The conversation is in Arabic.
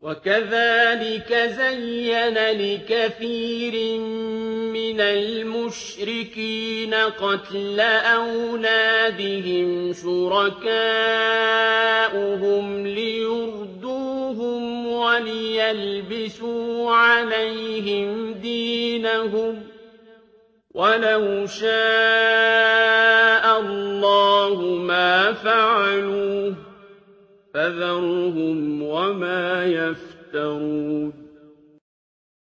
وَكَذَٰلِكَ زَيَّنَ لِكَثِيرٍ مِّنَ الْمُشْرِكِينَ قَتْلَ أَوْلَادِهِمْ شُرَكَاؤُهُمْ لِيُرْدُوهُمْ وَلِيَلْبِسُوا عَلَيْهِمْ دِينَهُمْ ۖ وَلَوْ شَاءَ اللَّهُ مَا فَعَلُوهُ ۖ فَذَرْهُمْ وَمَا يَفْتَرُونَ